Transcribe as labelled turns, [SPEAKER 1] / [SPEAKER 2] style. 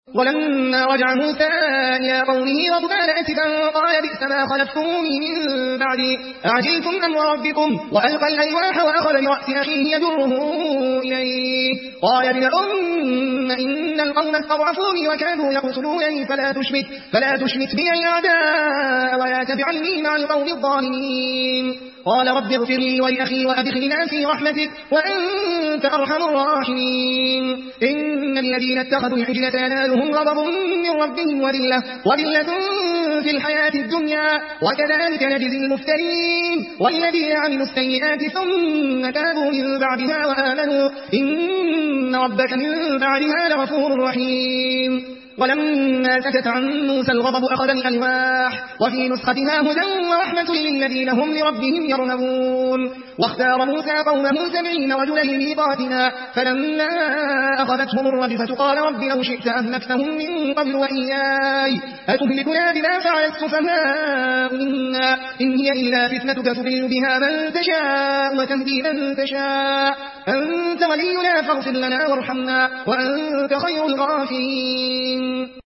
[SPEAKER 1] ولما رجع موسى إلى قومه غضبان أسفا قال بئس ما خلفتموني من بعدي أعجلتم أمر ربكم وألقى الألواح وأخذ برأس أخيه يجره إليه قال ابن أم إن القوم استضعفوني وكانوا يقتلونني فلا تشمت بي الأعداء ولا تجعلني مع القوم الظالمين قال رب اغفر لي ولأخي وأدخلنا في رحمتك وأنت أرحم الراحمين إن الذين اتخذوا العجل سينالهم غضب من ربهم وذلة في الحياة الدنيا وكذلك نجزي المفترين والذين عملوا السيئات ثم تابوا من بعدها وآمنوا إن ربك من بعدها لغفور رحيم ولما سكت عن موسى الغضب أخذ الألواح وفي نسختها هدى ورحمة للذين هم لربهم يرهبون واختار موسى قومه 70 رجلا لميقاتنا فلما أخذتهم الرجفة قال رب لو شئت أهلكتهم من قبل وإياي أتهلكنا بما فعل السفهاء منا إن هي إلا فتنتك تضل بها من تشاء وتهدي من تشاء أنت ولينا فاغفر لنا وارحمنا وأنت خير الغافرين